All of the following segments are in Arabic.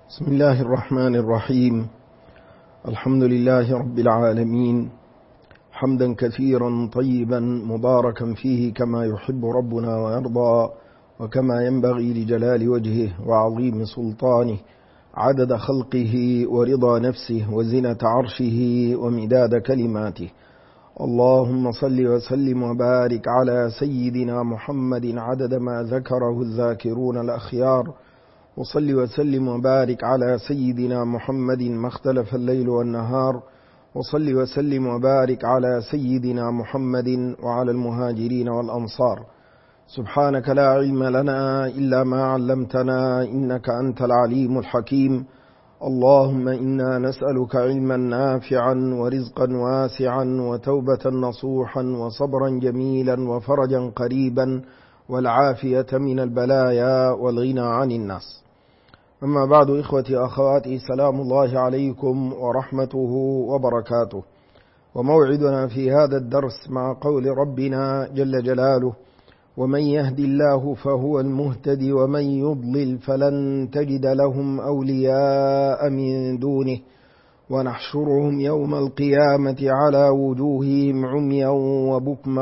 بسم الله الرحمن الرحيم. الحمد لله رب العالمين، حمدا كثيرا طيبا مباركا فيه كما يحب ربنا ويرضى، وكما ينبغي لجلال وجهه وعظيم سلطانه، عدد خلقه ورضا نفسه وزنة عرشه ومداد كلماته. اللهم صل وسلم وبارك على سيدنا محمد عدد ما ذكره الذاكرون الأخيار، وصل وسلم وبارك على سيدنا محمد ما اختلف الليل والنهار، وصل وسلم وبارك على سيدنا محمد وعلى المهاجرين والأنصار. سبحانك لا علم لنا إلا ما علمتنا إنك أنت العليم الحكيم. اللهم إنا نسألك علما نافعا ورزقا واسعا وتوبة نصوحا وصبرا جميلا وفرجا قريبا والعافية من البلايا والغنى عن الناس. أما بعد، إخوتي أخواتي، سلام الله عليكم ورحمته وبركاته. وموعدنا في هذا الدرس مع قول ربنا جل جلاله: ومن يهد الله فهو المهتدي ومن يضلل فلن تجد لهم أولياء من دونه ونحشرهم يوم القيامة على وجوههم عميا وبكما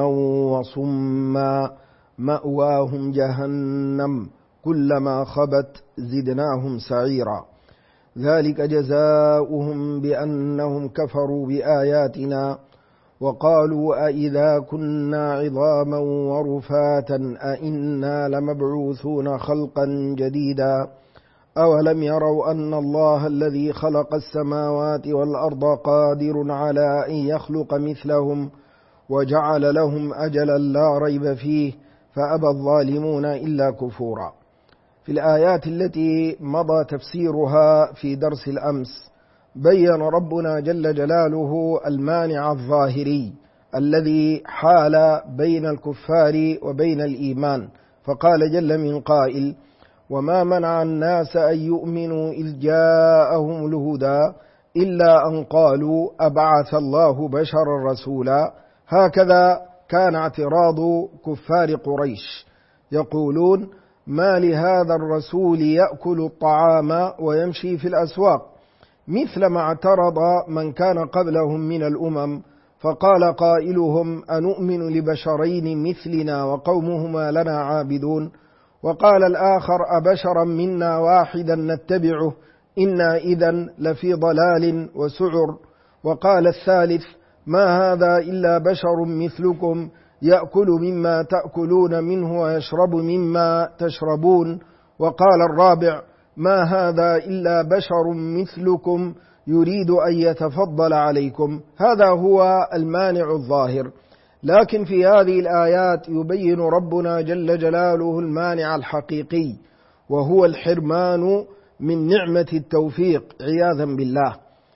وصما مأواهم جهنم كلما خبت زدناهم سعيرا ذلك جزاؤهم بأنهم كفروا بآياتنا وقالوا أإذا كنا عظاما ورفاتا أإنا لمبعوثون خلقا جديدا أولم يروا أن الله الذي خلق السماوات والأرض قادر على أن يخلق مثلهم وجعل لهم أجلا لا ريب فيه فأبى الظالمون إلا كفورا. في الآيات التي مضى تفسيرها في درس الأمس بيّن ربنا جل جلاله المانع الظاهري الذي حال بين الكفار وبين الإيمان، فقال جل من قائل: وما منع الناس أن يؤمنوا إذ جاءهم الهدى إلا أن قالوا أبعث الله بشرا رسولا. هكذا كان اعتراض كفار قريش، يقولون: ما لهذا الرسول يأكل الطعام ويمشي في الأسواق، مثل ما اعترض من كان قبلهم من الأمم. فقال قائلهم: أنؤمن لبشرين مثلنا وقومهما لنا عابدون. وقال الآخر: أبشرا منا واحدا نتبعه إنا إذن لفي ضلال وسعر. وقال الثالث: ما هذا إلا بشر مثلكم يأكل مما تأكلون منه ويشرب مما تشربون. وقال الرابع: ما هذا إلا بشر مثلكم يريد أن يتفضل عليكم. هذا هو المانع الظاهر. لكن في هذه الآيات يبين ربنا جل جلاله المانع الحقيقي، وهو الحرمان من نعمة التوفيق عياذا بالله،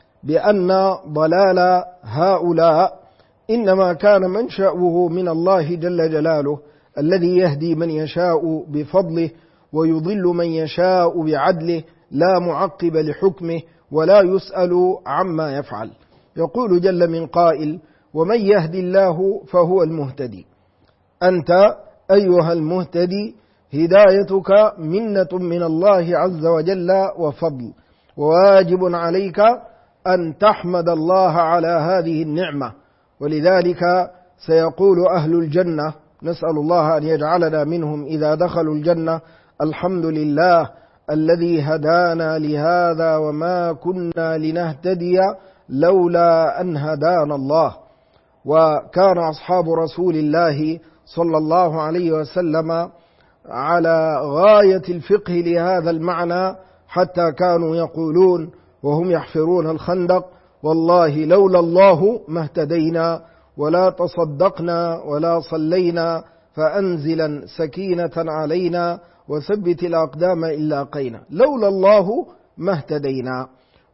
بأن ضلال هؤلاء إنما كان منشأه من الله جل جلاله الذي يهدي من يشاء بفضله ويضل من يشاء بعدله، لا معقب لحكمه ولا يسأل عما يفعل. يقول جل من قائل: ومن يهدي الله فهو المهتدي. أنت أيها المهتدي هدايتك منة من الله عز وجل وفضل، وواجب عليك أن تحمد الله على هذه النعمة. ولذلك سيقول أهل الجنة، نسأل الله أن يجعلنا منهم إذا دخلوا الجنة: الحمد لله الذي هدانا لهذا وما كنا لنهتدي لولا أن هدانا الله. وكان أصحاب رسول الله صلى الله عليه وسلم على غاية الفقه لهذا المعنى، حتى كانوا يقولون وهم يحفرون الخندق: والله لولا الله ما اهتدينا ولا تصدقنا ولا صلينا فأنزلا سكينة علينا وثبت الأقدام إن لاقينا، لولا الله ما اهتدينا.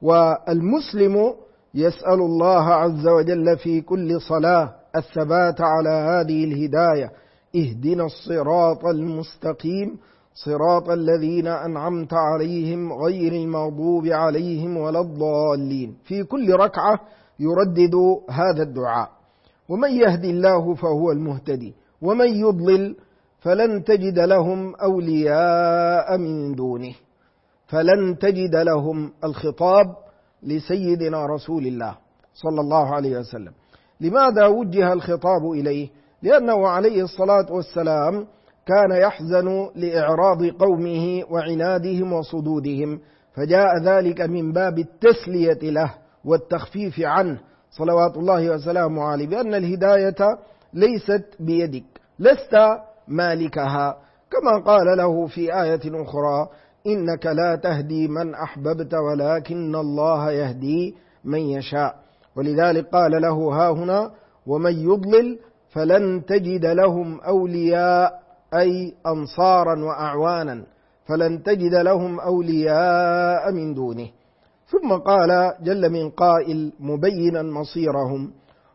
والمسلم يسأل الله عز وجل في كل صلاة الثبات على هذه الهداية: اهدنا الصراط المستقيم صراط الذين أنعمت عليهم غير المغضوب عليهم ولا الضالين. في كل ركعة يردد هذا الدعاء. ومن يهدي الله فهو المهتدي ومن يضلل فلن تجد لهم أولياء من دونه. فلن تجد لهم الخطاب لسيدنا رسول الله صلى الله عليه وسلم. لماذا وجه الخطاب إليه؟ لأنه عليه الصلاة والسلام كان يحزن لإعراض قومه وعنادهم وصدودهم، فجاء ذلك من باب التسلية له والتخفيف عنه صلوات الله وسلامه عليه، بأن الهداية ليست بيدك، لست مالكها، كما قال له في آية أخرى: إنك لا تهدي من أحببت ولكن الله يهدي من يشاء. ولذلك قال له هاهنا: ومن يضلل فلن تجد لهم أولياء، أي أنصارا وأعوانا، فلن تجد لهم أولياء من دونه. ثم قال جل من قائل مبينا مصيرهم: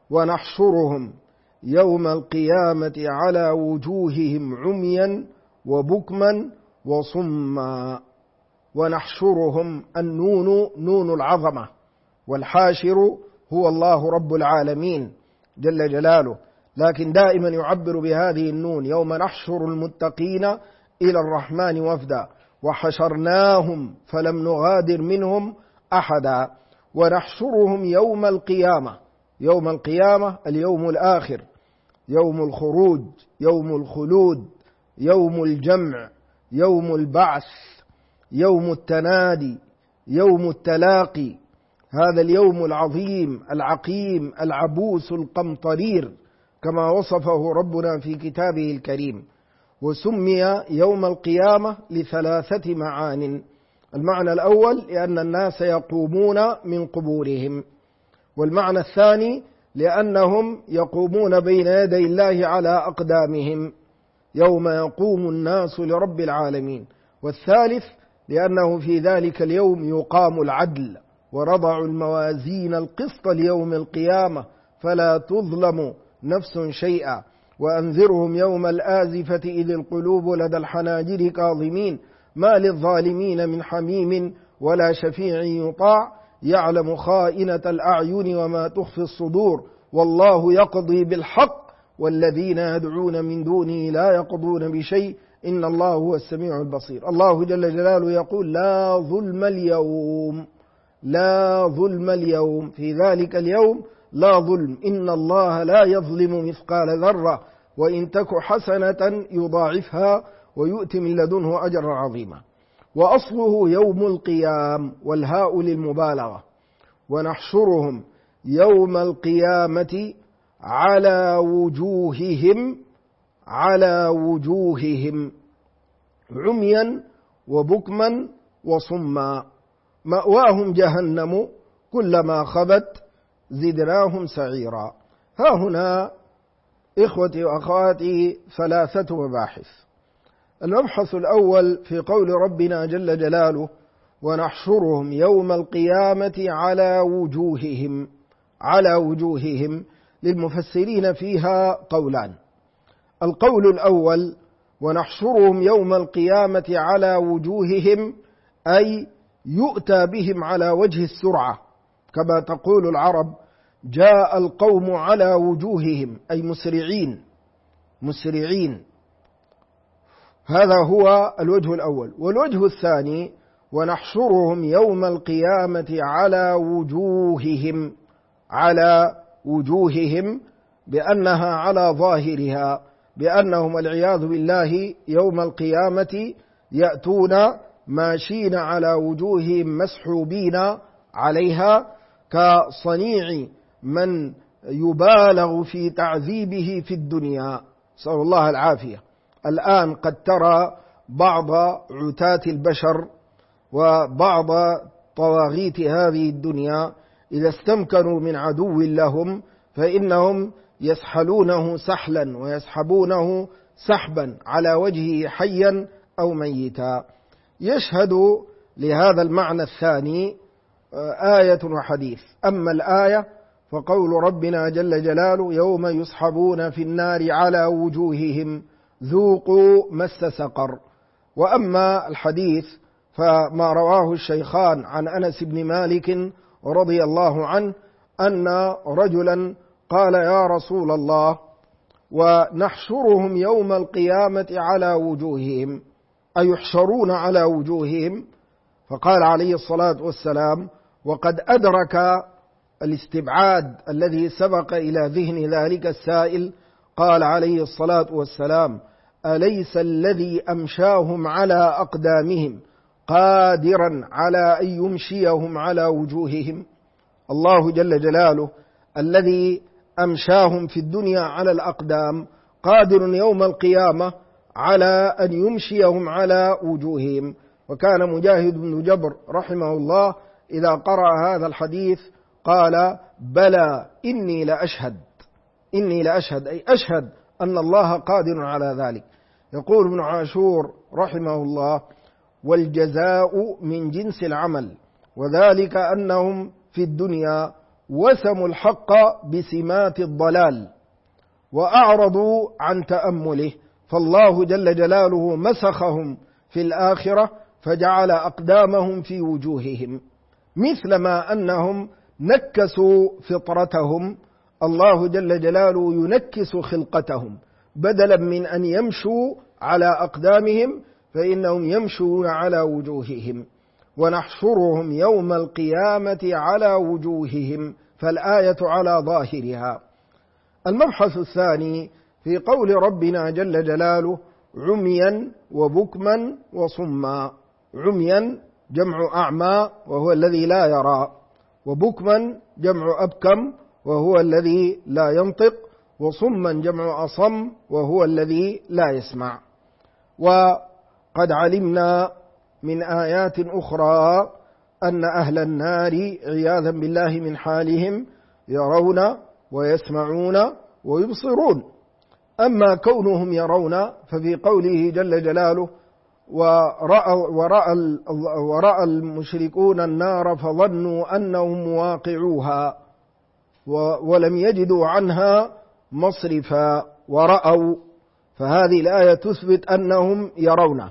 ونحشرهم يوم القيامة على وجوههم عميا وبكما وصما. ونحشرهم، النون نون العظمة، والحاشر هو الله رب العالمين جل جلاله، لكن دائما يعبر بهذه النون: يوم نحشر المتقين إلى الرحمن وفدا وحشرناهم فلم نغادر منهم أحدا. ونحشرهم يوم القيامة، يوم القيامة اليوم الآخر، يوم الخروج، يوم الخلود، يوم الجمع، يوم البعث، يوم التنادي، يوم التلاقي، هذا اليوم العظيم العقيم العبوس القمطرير كما وصفه ربنا في كتابه الكريم. وسمي يوم القيامة لثلاثة معان: المعنى الأول لأن الناس يقومون من قبورهم، والمعنى الثاني لأنهم يقومون بين يدي الله على أقدامهم يوم يقوم الناس لرب العالمين، والثالث لأنه في ذلك اليوم يقام العدل ورضع الموازين القسط ليوم القيامة فلا تظلم نفس شيئا. وأنذرهم يوم الآزفة إذ القلوب لدى الحناجر كاظمين ما للظالمين من حميم ولا شفيع يطاع يعلم خائنة الأعين وما تخفي الصدور والله يقضي بالحق والذين يدعون من دونه لا يقضون بشيء إن الله هو السميع البصير. الله جل جلاله يقول: لا ظلم اليوم، لا ظلم اليوم، في ذلك اليوم لا ظلم، إن الله لا يظلم مثقال ذرة وإن تك حسنة يضاعفها ويؤتي من لدنه أجرا عظيما. وأصله يوم القيام، والهاء للمبالغة. ونحشرهم يوم القيامة على وجوههم، على وجوههم عميا وبكما وصما مأواهم جهنم كلما خبت زدناهم سعيرا. ها هنا إخوتي وأخواتي ثلاثة مباحث. المبحث الأول في قول ربنا جل جلاله: ونحشرهم يوم القيامة على وجوههم. على وجوههم للمفسرين فيها قولان: القول الأول: ونحشرهم يوم القيامة على وجوههم، أي يؤتى بهم على وجه السرعة، كما تقول العرب: جاء القوم على وجوههم، أي مسرعين مسرعين. هذا هو الوجه الأول. والوجه الثاني: ونحشرهم يوم القيامة على وجوههم، على وجوههم بأنها على ظاهرها، بأنهم والعياذ بالله يوم القيامة يأتون ماشين على وجوههم مسحوبين عليها، كصنيع من يبالغ في تعذيبه في الدنيا، نسأل الله العافية. الآن قد ترى بعض عتاة البشر وبعض طواغيت هذه الدنيا إذا استمكنوا من عدو لهم فإنهم يسحلونه سحلا ويسحبونه سحبا على وجهه حيا أو ميتا. يشهد لهذا المعنى الثاني آية وحديث. أما الآية فقول ربنا جل جلاله: يوم يسحبون في النار على وجوههم ذوقوا مس سقر. وأما الحديث فما رواه الشيخان عن أنس بن مالك رضي الله عنه أن رجلا قال: يا رسول الله، ونحشرهم يوم القيامة على وجوههم، أيحشرون على وجوههم؟ فقال عليه الصلاة والسلام: وقد أدرك الاستبعاد الذي سبق إلى ذهن ذلك السائل، قال عليه الصلاة والسلام: أليس الذي أمشاهم على أقدامهم قادرا على أن يمشيهم على وجوههم؟ الله جل جلاله الذي أمشاهم في الدنيا على الأقدام قادر يوم القيامة على أن يمشيهم على وجوههم. وكان مجاهد بن جبر رحمه الله إذا قرأ هذا الحديث قال: بلى إني لأشهد أي أشهد أن الله قادر على ذلك. يقول ابن عاشور رحمه الله: والجزاء من جنس العمل، وذلك أنهم في الدنيا وسموا الحق بسمات الضلال وأعرضوا عن تأمله، فالله جل جلاله مسخهم في الآخرة فجعل أقدامهم في وجوههم، مثلما أنهم نكسوا فطرتهم، الله جل جلاله ينكس خلقتهم، بدلا من أن يمشوا على أقدامهم فإنهم يمشون على وجوههم. ونحشرهم يوم القيامة على وجوههم، فالآية على ظاهرها. المبحث الثاني في قول ربنا جل جلاله: عميا وبكما وصما. عميا جمع أعمى وهو الذي لا يرى، وبكما جمع أبكم وهو الذي لا ينطق، وصما جمع أصم وهو الذي لا يسمع. وقد علمنا من آيات أخرى أن أهل النار عياذا بالله من حالهم يرون ويسمعون ويبصرون. أما كونهم يرون ففي قوله جل جلاله: ورأى المشركون النار فظنوا أنهم واقعوها ولم يجدوا عنها مصرفا ورأوا، فهذه الآية تثبت أنهم يرون.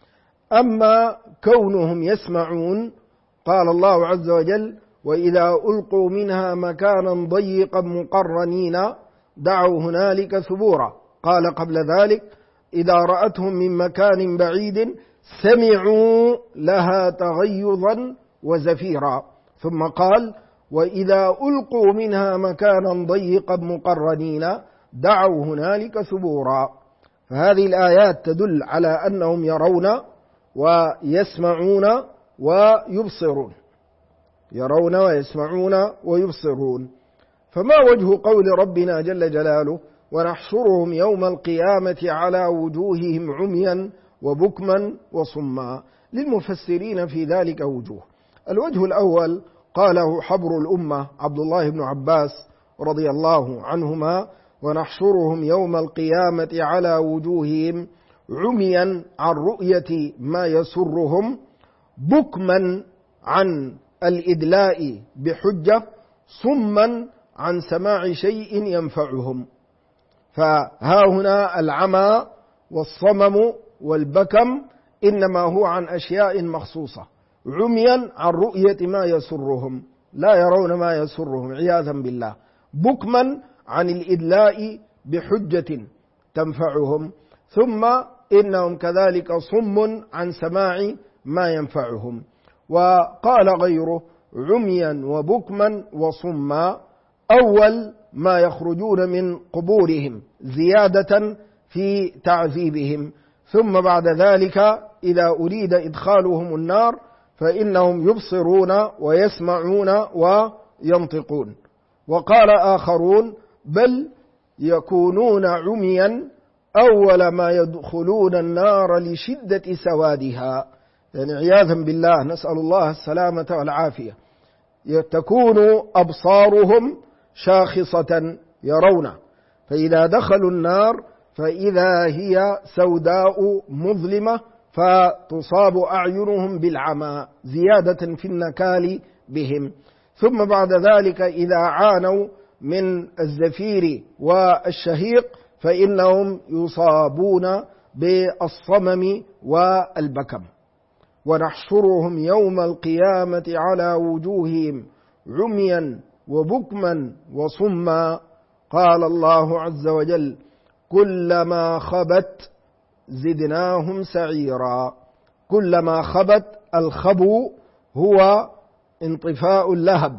أما كونهم يسمعون، قال الله عز وجل: وإذا ألقوا منها مكانا ضيقا مقرنين دعوا هنالك ثبورا. قال قبل ذلك: إذا رأتهم من مكان بعيد سمعوا لها تغيظا وزفيرا. ثم قال: وإذا ألقوا منها مكانا ضيقا مقرنين دعوا هنالك ثبورا. فهذه الآيات تدل على أنهم يرون ويسمعون ويبصرون، يرون ويسمعون ويبصرون. فما وجه قول ربنا جل جلاله: ونحشرهم يوم القيامة على وجوههم عميا وبكما وصما؟ للمفسرين في ذلك وجوه. الوجه الأول قاله حبر الأمة عبد الله بن عباس رضي الله عنهما: ونحشرهم يوم القيامة على وجوههم عميا عن رؤية ما يسرهم، بكما عن الإدلاء بحجة، صما عن سماع شيء ينفعهم. فها هنا العمى والصمم والبكم إنما هو عن أشياء مخصوصة. عميا عن رؤية ما يسرهم، لا يرون ما يسرهم عياذا بالله. بكما عن الإدلاء بحجة تنفعهم. ثم إنهم كذلك صم عن سماع ما ينفعهم. وقال غيره: عميا وبكما وصما، أول ما يخرجون من قبورهم زيادة في تعذيبهم، ثم بعد ذلك إذا أريد إدخالهم النار فإنهم يبصرون ويسمعون وينطقون. وقال آخرون: بل يكونون عميا أول ما يدخلون النار لشدة سوادها، يعني عياذا بالله، نسأل الله السلامة والعافية. تكون أبصارهم شاخصة يرون، فإذا دخلوا النار فإذا هي سوداء مظلمة فتصاب أعينهم بالعمى زيادة في النكال بهم. ثم بعد ذلك إذا عانوا من الزفير والشهيق فإنهم يصابون بالصمم والبكم. ونحشرهم يوم القيامة على وجوههم عميا وبكما وصما. قال الله عز وجل: كلما خبت زدناهم سعيرا. كلما خبت والخبو هو انطفاء اللهب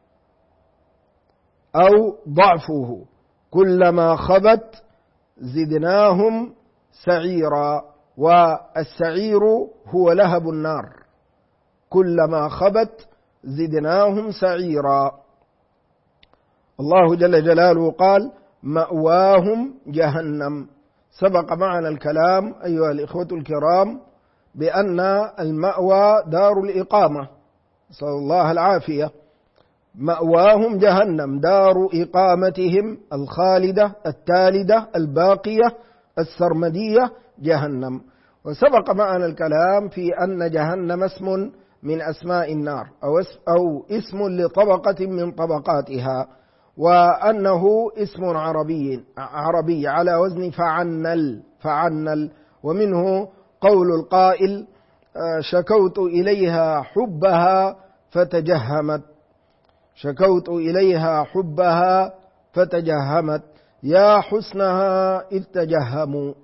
أو ضعفه، كلما خبت زدناهم سعيرا، والسعير هو لهب النار، كلما خبت زدناهم سعيرا. الله جل جلاله قال مأواهم جهنم. سبق معنا الكلام أيها الإخوة الكرام بأن المأوى دار الإقامة، نسأل الله العافية. مأواهم جهنم، دار إقامتهم الخالدة التالدة الباقية السرمدية جهنم. وسبق معنا الكلام في أن جهنم اسم من أسماء النار أو اسم لطبقة من طبقاتها، وأنه اسم عربي على وزن فعنل. ومنه قول القائل شكوت إليها حبها فتجهمت، شكوت إليها حبها فتجهمت، يا حسنها إذ تجهموا.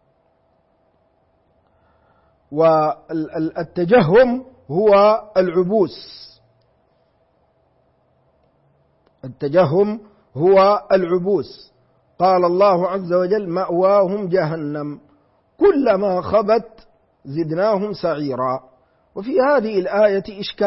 والتجهم هو العبوس، التجهم هو العبوس. قال الله عز وجل مأواهم جهنم كلما خبت زدناهم سعيرا. وفي هذه الآية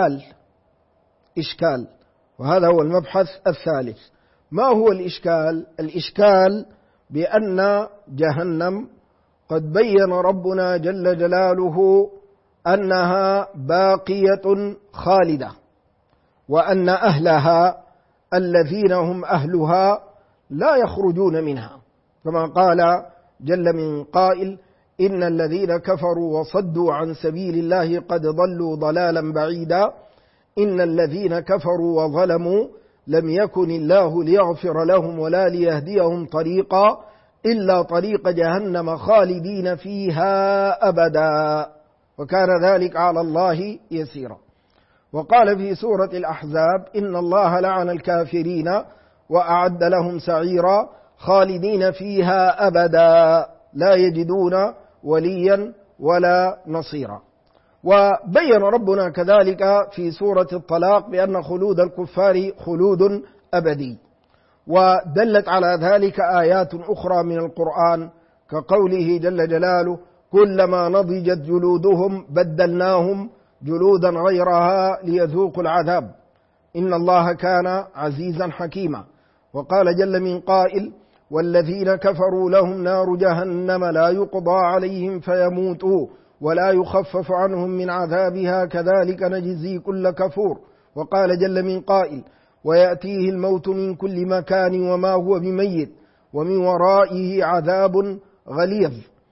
إشكال، وهذا هو المبحث الثالث. ما هو الإشكال؟ الإشكال بأن جهنم قد بين ربنا جل جلاله أنها باقية خالدة، وأن أهلها الذين هم أهلها لا يخرجون منها، كما قال جل من قائل إن الذين كفروا وصدوا عن سبيل الله قد ضلوا ضلالا بعيدا، إن الذين كفروا وظلموا لم يكن الله ليغفر لهم ولا ليهديهم طريقا إلا طريق جهنم خالدين فيها أبدا، وكان ذلك على الله يسيرا. وقال في سورة الأحزاب إن الله لعن الكافرين وأعد لهم سعيرا خالدين فيها أبدا لا يجدون وليا ولا نصيرا. وبين ربنا كذلك في سورة الطلاق بأن خلود الكفار خلود أبدي، ودلت على ذلك آيات أخرى من القرآن كقوله جل جلاله كلما نضجت جلودهم بدلناهم جلودا غيرها ليذوقوا العذاب إن الله كان عزيزا حكيما. وقال جل من قائل والذين كفروا لهم نار جهنم لا يقضى عليهم فيموتوا ولا يخفف عنهم من عذابها كذلك نجزي كل كفور. وقال جل من قائل ويأتيه الموت من كل مكان وما هو بميت ومن ورائه عذاب غليظ.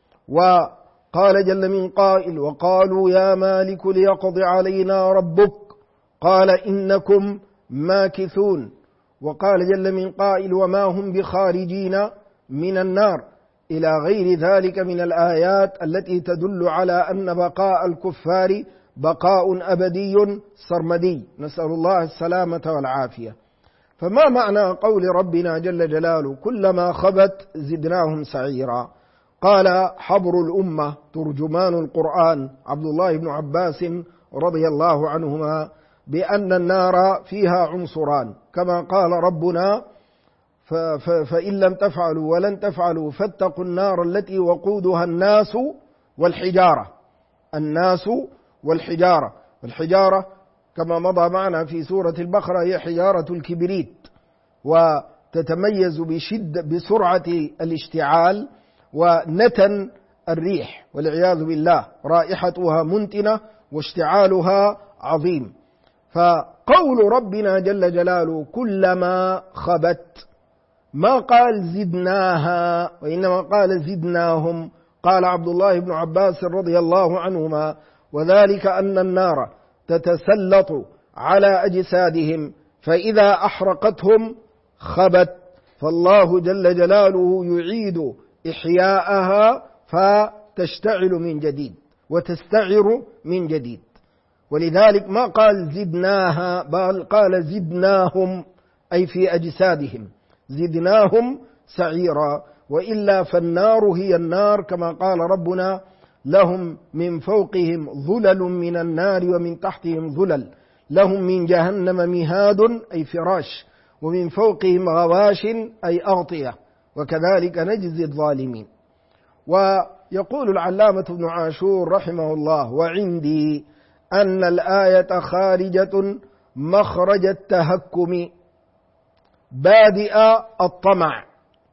وقال جل من قائل وقالوا يا مالك ليقض علينا ربك قال إنكم ماكثون. وقال جل من قائل وما هم بخارجين من النار، إلى غير ذلك من الآيات التي تدل على أن بقاء الكفار بقاء أبدي سرمدي، نسأل الله السلامة والعافية. فما معنى قول ربنا جل جلاله كلما خبت زدناهم سعيرا؟ قال حبر الأمة ترجمان القرآن عبد الله بن عباس رضي الله عنهما بأن النار فيها عنصران، كما قال ربنا فإن لم تفعلوا ولن تفعلوا فاتقوا النار التي وقودها الناس والحجارة. الناس والحجارة، والحجارة كما مضى معنا في سورة البقرة هي حجارة الكبريت، وتتميز بسرعة الاشتعال ونتن الريح والعياذ بالله، رائحتها منتنة واشتعالها عظيم. فقول ربنا جل جلاله كلما خبت ما قال زدناها وإنما قال زدناهم. قال عبد الله بن عباس رضي الله عنهما وذلك أن النار تتسلط على أجسادهم فإذا أحرقتهم خبت، فالله جل جلاله يعيد إحياءها فتشتعل من جديد وتستعر من جديد. ولذلك ما قال زدناها بل قال زدناهم أي في أجسادهم، زدناهم سعيرا. وإلا فالنار هي النار كما قال ربنا لهم من فوقهم ظلل من النار ومن تحتهم ظلل، لهم من جهنم مهاد أي فراش، ومن فوقهم غواش أي أغطية، وكذلك نجزي الظالمين. ويقول العلامة ابن عاشور رحمه الله: وعندي أن الآية خارجة مخرج التهكم بادئ الطمع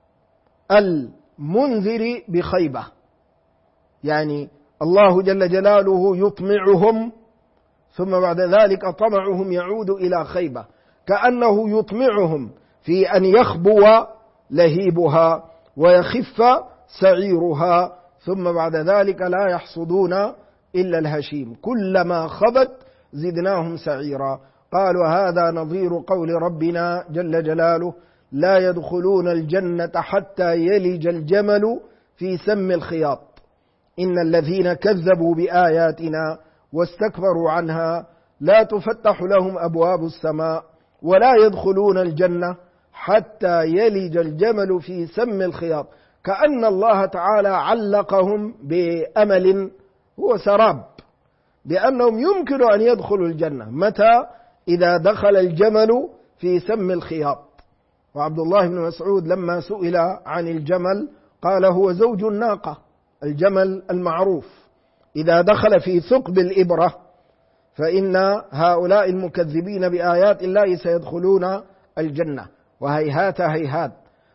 المنذر بخيبة، يعني الله جل جلاله يطمعهم ثم بعد ذلك طمعهم يعود إلى خيبة، كأنه يطمعهم في أن يخبو لهيبها ويخف سعيرها، ثم بعد ذلك لا يحصدون إلا الهشيم، كلما خبت زدناهم سعيرا. قالوا هذا نظير قول ربنا جل جلاله: لا يدخلون الجنة حتى يلج الجمل في سم الخياط، إن الذين كذبوا بآياتنا واستكبروا عنها لا تفتح لهم أبواب السماء ولا يدخلون الجنة حتى يلج الجمل في سم الخياط، كأن الله تعالى علقهم بأمل هو سراب، بأنهم يمكن أن يدخلوا الجنة متى؟ إذا دخل الجمل في سم الخياط. وعبد الله بن مسعود لما سئل عن الجمل قال: هو زوج الناقة، الجمل المعروف، إذا دخل في ثقب الإبرة فإن هؤلاء المكذبين بآيات الله سيدخلون الجنة، وهيهات هيهات.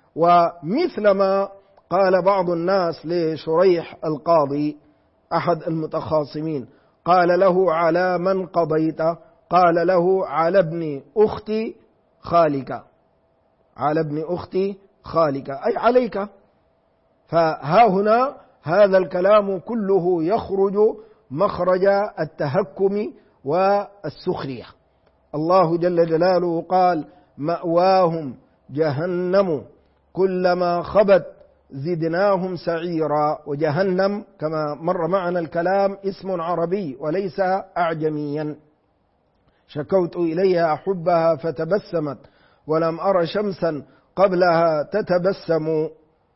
ومثلما قال بعض الناس لشريح القاضي أحد المتخاصمين، قال له: على من قضيت؟ قال له: على ابن أختي خالك، على ابن أختي خالك أي عليك. فها هنا هذا الكلام كله يخرج مخرج التهكم والسخرية. الله جل جلاله قال: مأواهم جهنم كلما خبت زدناهم سعيرا. وجهنم كما مر معنا الكلام اسم عربي وليس أعجميا. شكوت إليها حبها فتبسمت ولم أر شمسا قبلها تتبسم،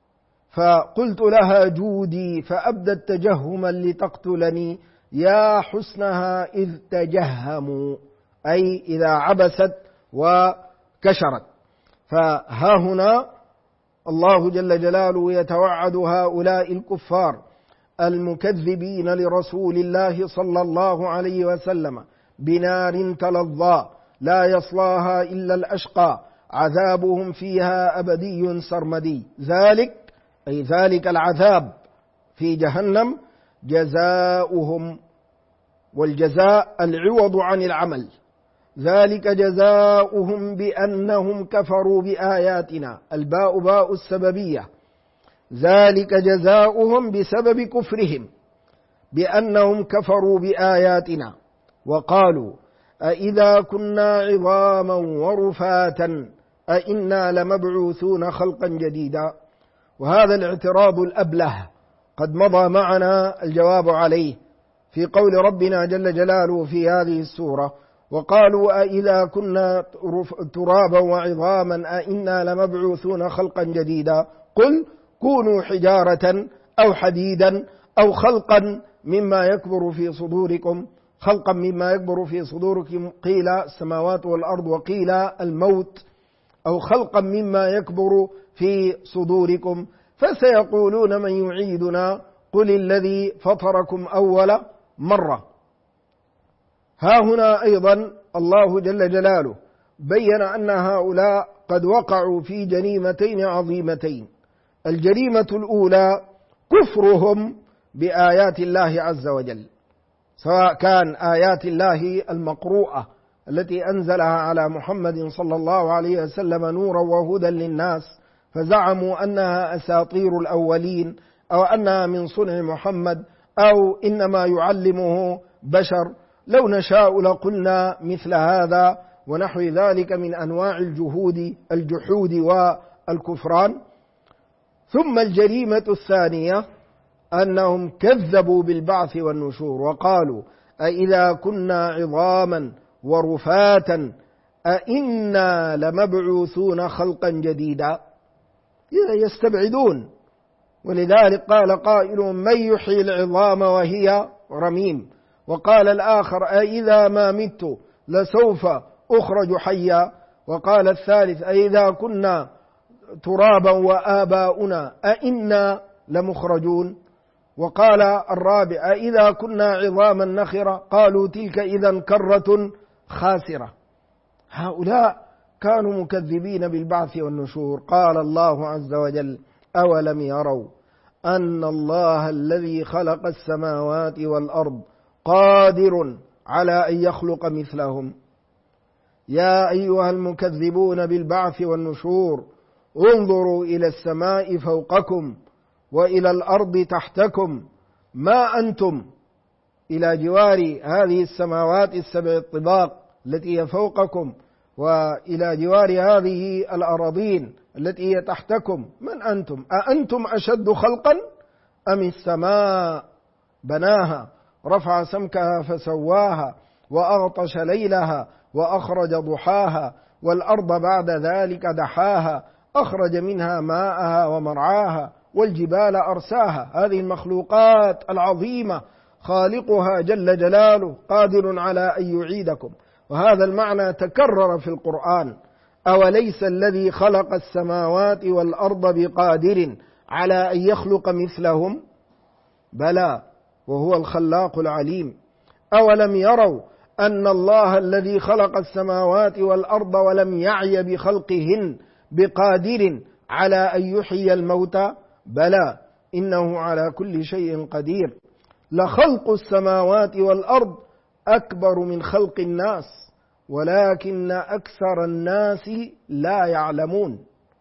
فقلت لها جودي فأبدت تجهما لتقتلني، يا حسنها إذ تجهموا، أي إذا عبست وكشرت. فها هنا الله جل جلاله يتوعد هؤلاء الكفار المكذبين لرسول الله صلى الله عليه وسلم بنار تلظى لا يصلاها إلا الأشقى عذابهم فيها أبدي سرمدي. ذلك أي ذلك العذاب في جهنم جزاؤهم، والجزاء العوض عن العمل، ذلك جزاؤهم بأنهم كفروا بآياتنا، الباء باء السببية، ذلك جزاؤهم بسبب كفرهم بأنهم كفروا بآياتنا وقالوا أإذا كنا عظاما ورفاتا أإنا لمبعوثون خلقا جديدا. وهذا الاعتراض الأبله قد مضى معنا الجواب عليه في قول ربنا جل جلاله في هذه السورة: وقالوا أإذا كنا ترابا وعظاما أإنا لمبعوثون خلقا جديدا. قل كونوا حجارة أو حديدا أو خلقا مما يكبر في صدوركم، خلقا مما يكبر في صدوركم قيل السماوات والأرض وقيل الموت، أو خلقا مما يكبر في صدوركم، فسيقولون من يعيدنا قل الذي فطركم أول مرة. ها هنا أيضا الله جل جلاله بين أن هؤلاء قد وقعوا في جريمتين عظيمتين. الجريمة الأولى كفرهم بآيات الله عز وجل، سواء كان آيات الله المقروءة التي أنزلها على محمد صلى الله عليه وسلم نورا وهدى للناس، فزعموا أنها أساطير الأولين أو أنها من صنع محمد أو إنما يعلمه بشر، لو نشاء لقلنا مثل هذا ونحو ذلك من أنواع الجحود والكفران. ثم الجريمة الثانية أنهم كذبوا بالبعث والنشور وقالوا أإذا كنا عظاما ورفاتا أإنا لمبعوثون خلقا جديدا. يستبعدون ولذلك قال قائل: من يحيي العظام وهي رميم؟ وقال الآخر: أإذا ما مت لسوف أخرج حيا؟ وقال الثالث: أإذا كنا ترابا وآباؤنا أئنا لمخرجون؟ وقال الرابع: أإذا كنا عظاما نخرة؟ قالوا: تلك إذا كرة خاسرة. هؤلاء كانوا مكذبين بالبعث والنشور. قال الله عز وجل: أولم يروا أن الله الذي خلق السماوات والأرض قادر على أن يخلق مثلهم. يا أيها المكذبون بالبعث والنشور، انظروا إلى السماء فوقكم وإلى الأرض تحتكم، ما أنتم إلى جوار هذه السماوات السبع الطباق التي هي فوقكم، وإلى جوار هذه الأراضين التي هي تحتكم، من أنتم؟ أأنتم أشد خلقا أم السماء بناها رفع سمكها فسواها وأغطش ليلها وأخرج ضحاها والأرض بعد ذلك دحاها أخرج منها ماءها ومرعاها والجبال أرساها. هذه المخلوقات العظيمة خالقها جل جلاله قادر على أن يعيدكم، وهذا المعنى تكرر في القرآن: أوليس الذي خلق السماوات والأرض بقادر على أن يخلق مثلهم؟ بلى وهو الخلاق العليم. أولم يروا أن الله الذي خلق السماوات والأرض ولم يعي بخلقهن بقادر على أن يحيي الموتى؟ بلى إنه على كل شيء قدير. لخلق السماوات والأرض أكبر من خلق الناس ولكن أكثر الناس لا يعلمون.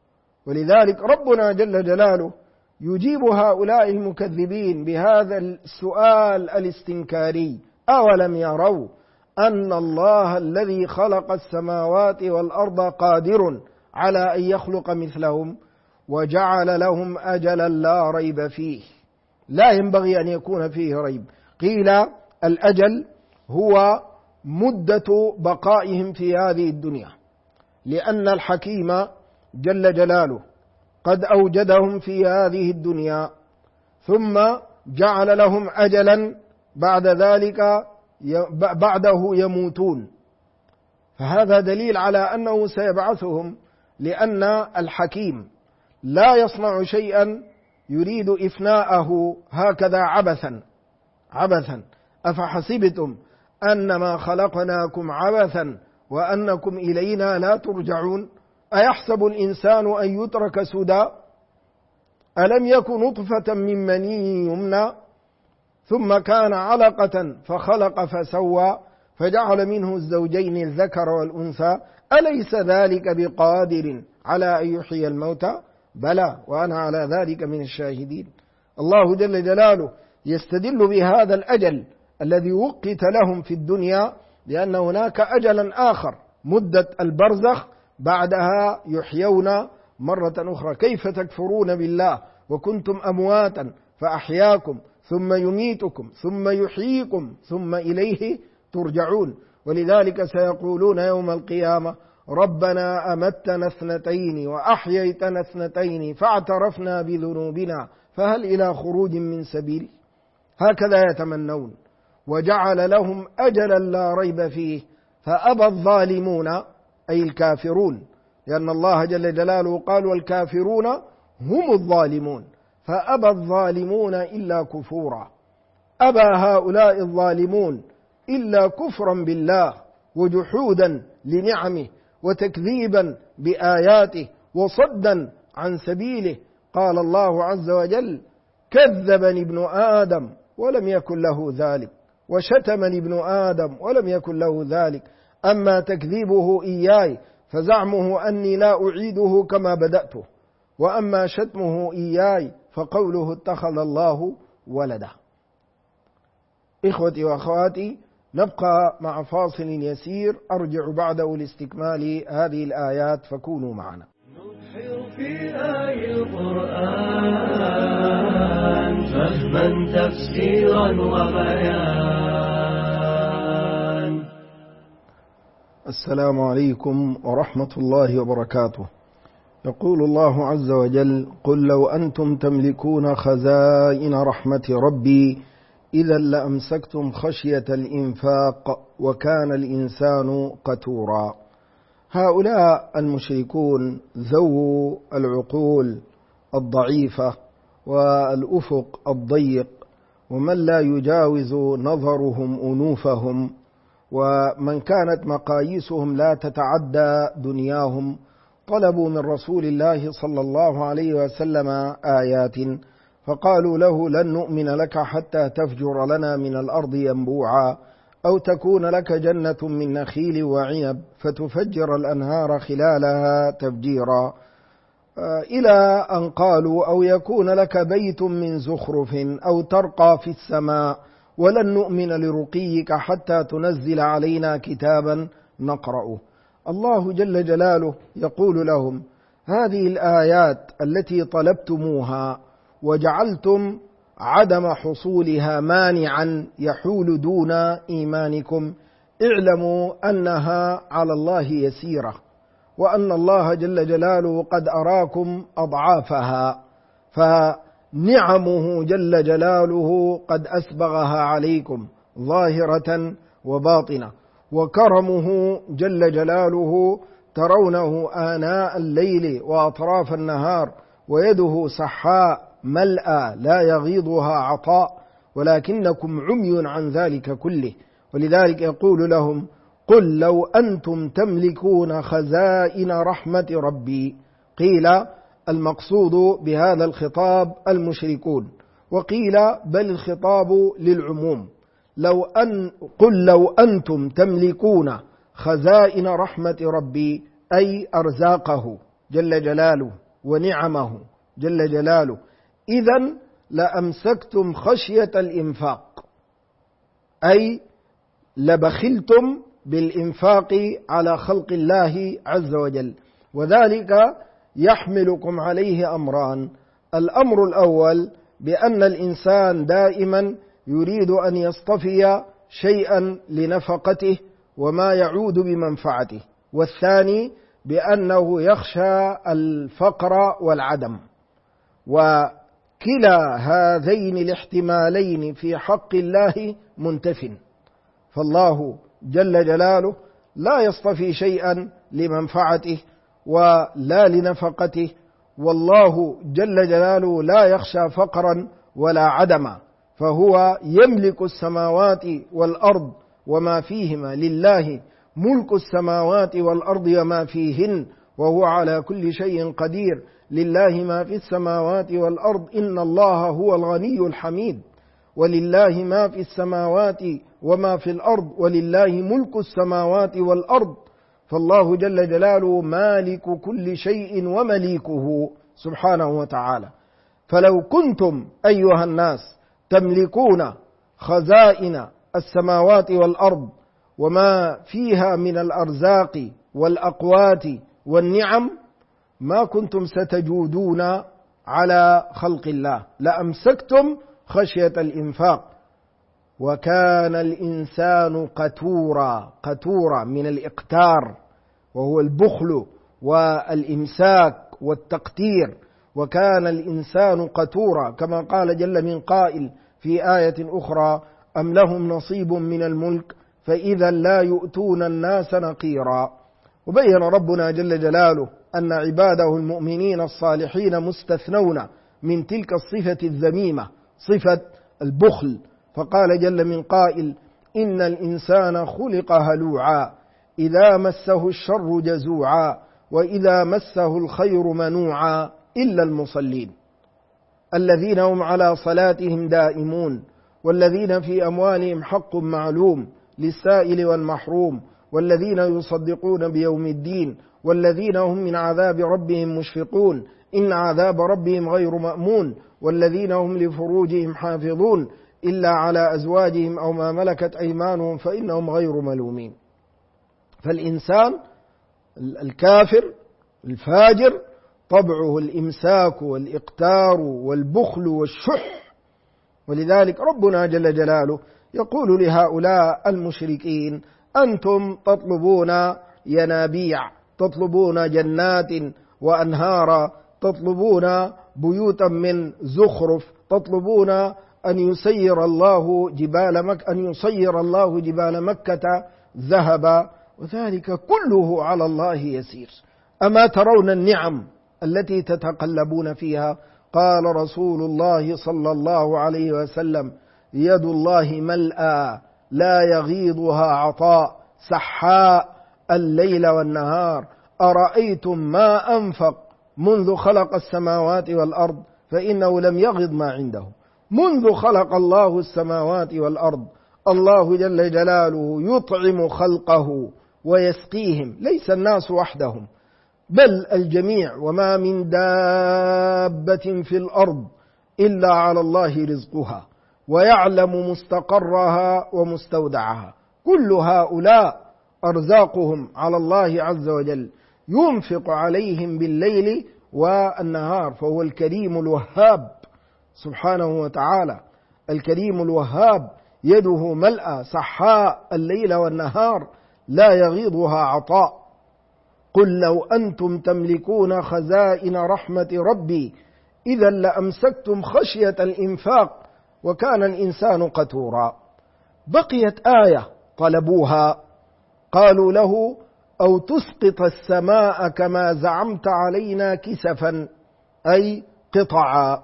ولذلك ربنا جل جلاله يجيب هؤلاء المكذبين بهذا السؤال الاستنكاري: أولم يروا أن الله الذي خلق السماوات والأرض قادر على أن يخلق مثلهم وجعل لهم أجلا لا ريب فيه. لا ينبغي أن يكون فيه ريب. قيل الأجل هو مدة بقائهم في هذه الدنيا، لأن الحكيم جل جلاله قد أوجدهم في هذه الدنيا ثم جعل لهم أجلا بعد ذلك بعده يموتون، فهذا دليل على أنه سيبعثهم، لأن الحكيم لا يصنع شيئا يريد إفناءه هكذا عبثا. أفحسبتم أنما خلقناكم عبثا وأنكم إلينا لا ترجعون؟ أيحسب الإنسان أن يترك سدى؟ ألم يكن نطفة من مني يمنى ثم كان علقة فخلق فسوى فجعل منه الزوجين الذكر والأنثى أليس ذلك بقادر على أن يحيي الموتى؟ بلى وأنا على ذلك من الشاهدين. الله جل جلاله يستدل بهذا الأجل الذي وقت لهم في الدنيا، لأن هناك أجلا آخر مدة البرزخ بعدها يحيون مرة أخرى. كيف تكفرون بالله وكنتم أمواتا فأحياكم ثم يميتكم ثم يحييكم ثم إليه ترجعون. ولذلك سيقولون يوم القيامة: ربنا أمتنا اثنتين وأحييتنا اثنتين فاعترفنا بذنوبنا فهل إلى خروج من سبيل؟ هكذا يتمنون. وجعل لهم أجلا لا ريب فيه فأبى الظالمون أي الكافرون، لأن الله جل جلاله قال: والكافرون هم الظالمون، فأبى الظالمون إلا كفورا. أبى هؤلاء الظالمون إلا كفرا بالله وجحودا لنعمه وتكذيبا بآياته وصدا عن سبيله. قال الله عز وجل: كذبني ابن آدم ولم يكن له ذلك، وشتمني ابن آدم ولم يكن له ذلك. أما تكذيبه إياي فزعمه أني لا أعيده كما بدأته، وأما شتمه إياي فقوله اتخذ الله ولدا. إخوتي وأخواتي، نبقى مع فاصل يسير أرجع بعده لاستكمال هذه الآيات، فكونوا معنا. نبحر في آي القرآن فهما تفسيرا وبيان. السلام عليكم ورحمة الله وبركاته. يقول الله عز وجل: قل لو أنتم تملكون خزائن رحمة ربي إذا لأمسكتم خشية الإنفاق وكان الإنسان قتورا. هؤلاء المشركون ذو العقول الضعيفة والأفق الضيق، ومن لا يجاوز نظرهم أنوفهم، ومن كانت مقاييسهم لا تتعدى دنياهم، طلبوا من رسول الله صلى الله عليه وسلم آيات، فقالوا له: لن نؤمن لك حتى تفجر لنا من الأرض ينبوعا، أو تكون لك جنة من نخيل وعنب فتفجر الأنهار خلالها تفجيرا، إلى أن قالوا: أو يكون لك بيت من زخرف أو ترقى في السماء ولن نؤمن لرقيك حتى تنزل علينا كتابا نقرأه. الله جل جلاله يقول لهم: هذه الآيات التي طلبتموها وجعلتم عدم حصولها مانعا يحول دون إيمانكم، اعلموا أنها على الله يسيرة، وأن الله جل جلاله قد أراكم أضعافها، فنعمه جل جلاله قد أسبغها عليكم ظاهرة وباطنة، وكرمه جل جلاله ترونه آناء الليل وأطراف النهار، ويده سحاء ملأى لا يغيضها عطاء، ولكنكم عمي عن ذلك كله. ولذلك يقول لهم: قل لو أنتم تملكون خزائن رحمة ربي. قيل المقصود بهذا الخطاب المشركون، وقيل بل الخطاب للعموم. قل لو أنتم تملكون خزائن رحمة ربي، أي أرزاقه جل جلاله ونعمه جل جلاله، إذن لأمسكتم خشية الإنفاق، أي لبخلتم بالإنفاق على خلق الله عز وجل. وذلك يحملكم عليه أمران: الأمر الأول بأن الإنسان دائما يريد أن يصطفي شيئا لنفقته وما يعود بمنفعته، والثاني بأنه يخشى الفقر والعدم. وكلا هذين الاحتمالين في حق الله منتف، فالله جل جلاله لا يصطفي شيئا لمنفعته ولا لنفقته، والله جل جلاله لا يخشى فقرا ولا عدما، فهو يملك السماوات والأرض وما فيهما، لله ملك السماوات والأرض وما فيهن وهو على كل شيء قدير، لله ما في السماوات والأرض إن الله هو الغني الحميد، ولله ما في السماوات وما في الأرض ولله ملك السماوات والأرض، فالله جل جلاله مالك كل شيء ومليكه سبحانه وتعالى. فلو كنتم أيها الناس تملكون خزائن السماوات والأرض وما فيها من الأرزاق والأقوات والنعم، ما كنتم ستجودون على خلق الله، لأمسكتم خشية الإنفاق. وكان الإنسان قتورا من الإقتار، وهو البخل والإمساك والتقتير. وكان الإنسان قتورا، كما قال جل من قائل في آية أخرى: أم لهم نصيب من الملك فإذا لا يؤتون الناس نقيرا. وبين ربنا جل جلاله أن عباده المؤمنين الصالحين مستثنون من تلك الصفة الذميمة، صفة البخل، فقال جل من قائل: إن الإنسان خلق هلوعا إذا مسه الشر جزوعا وإذا مسه الخير منوعا إلا المصلين الذين هم على صلاتهم دائمون، والذين في أموالهم حق معلوم للسائل والمحروم، والذين يصدقون بيوم الدين، والذين هم من عذاب ربهم مشفقون إن عذاب ربهم غير مأمون، والذين هم لفروجهم حافظون إلا على أزواجهم أو ما ملكت أيمانهم فإنهم غير ملومين. فالإنسان الكافر الفاجر طبعه الإمساك والإقتار والبخل والشح. ولذلك ربنا جل جلاله يقول لهؤلاء المشركين: أنتم تطلبون ينابيع، تطلبون جنات وأنهارا، تطلبون بيوتا من زخرف، تطلبون أن يسير الله جبال مكة ذهبا، وذلك كله على الله يسير. أما ترون النعم التي تتقلبون فيها؟ قال رسول الله صلى الله عليه وسلم: يد الله ملأى لا يغيضها عطاء، سحاء الليل والنهار، أرأيتم ما أنفق منذ خلق السماوات والأرض فإنه لم يغض ما عنده. منذ خلق الله السماوات والأرض الله جل جلاله يطعم خلقه ويسقيهم، ليس الناس وحدهم بل الجميع، وما من دابة في الأرض إلا على الله رزقها ويعلم مستقرها ومستودعها. كل هؤلاء أرزاقهم على الله عز وجل، ينفق عليهم بالليل والنهار، فهو الكريم الوهاب سبحانه وتعالى. الكريم الوهاب يده ملأى سحاء الليل والنهار لا يغيضها عطاء. قل لو أنتم تملكون خزائن رحمة ربي إذا لأمسكتم خشية الإنفاق وكان الإنسان قتورا. بقيت آية طلبوها، قالوا له: أو تسقط السماء كما زعمت علينا كسفا، أي قطعا،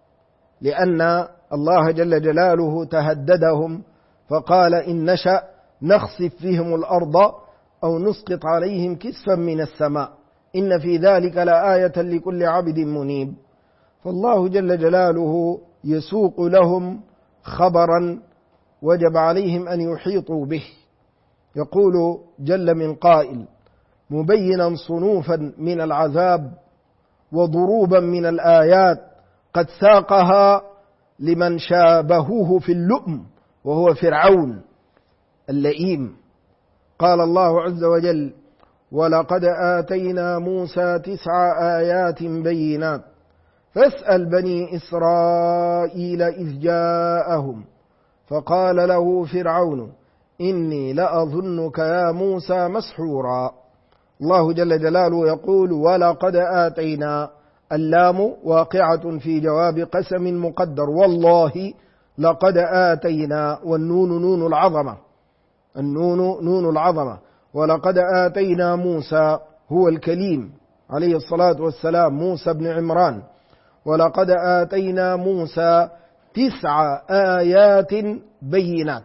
لأن الله جل جلاله تهددهم فقال: إن نشأ نخسف فيهم الأرض أو نسقط عليهم كسفا من السماء إن في ذلك لآية لكل عبد منيب. فالله جل جلاله يسوق لهم خبرا وجب عليهم أن يحيطوا به. يقول جل من قائل مبينا صنوفا من العذاب وضروبا من الآيات قد ساقها لمن شابهوه في اللؤم وهو فرعون اللئيم. قال الله عز وجل: ولقد آتينا موسى 9 آيات بينات فاسأل بني إسرائيل إذ جاءهم فقال له فرعون إني لأظنك يا موسى مسحورا. الله جل جلاله يقول: ولقد آتينا، اللام واقعة في جواب قسم مقدر، والله لقد آتينا، والنون نون العظمة، النون نون العظمة. ولقد آتينا موسى هو الكليم عليه الصلاة والسلام، موسى بن عمران. ولقد آتينا موسى 9 آيات بينات،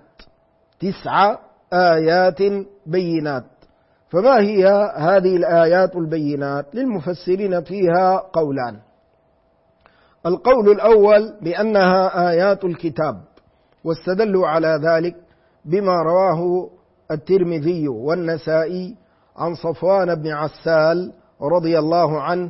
9 آيات بينات. فما هي هذه الآيات البينات؟ للمفسرين فيها قولان. القول الأول بأنها آيات الكتاب، واستدلوا على ذلك بما رواه الترمذي والنسائي عن صفوان بن عسال رضي الله عنه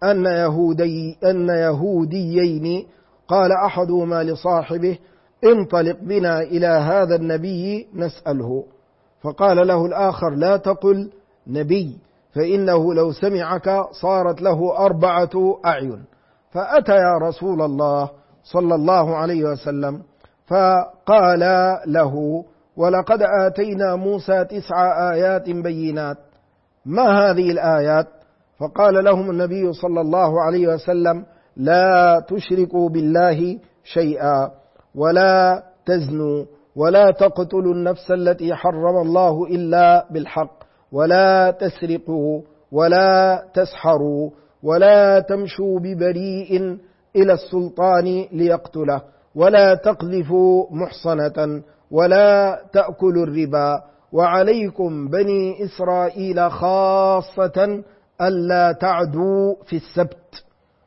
أن يهوديين قال أحدهما لصاحبه: انطلق بنا إلى هذا النبي نسأله. فقال له الآخر: لا تقل نبي، فإنه لو سمعك صارت له 4 أعين. فأتى يا رسول الله صلى الله عليه وسلم فقال له: ولقد آتينا موسى 9 آيات بينات، ما هذه الآيات؟ فقال لهم النبي صلى الله عليه وسلم: لا تشركوا بالله شيئا، ولا تزنوا، ولا تقتلوا النفس التي حرم الله إلا بالحق، ولا تسرقوا، ولا تسحروا، ولا تمشوا ببريء إلى السلطان ليقتله، ولا تقذفوا محصنة، ولا تأكلوا الربا، وعليكم بني إسرائيل خاصة ألا تعدوا في السبت.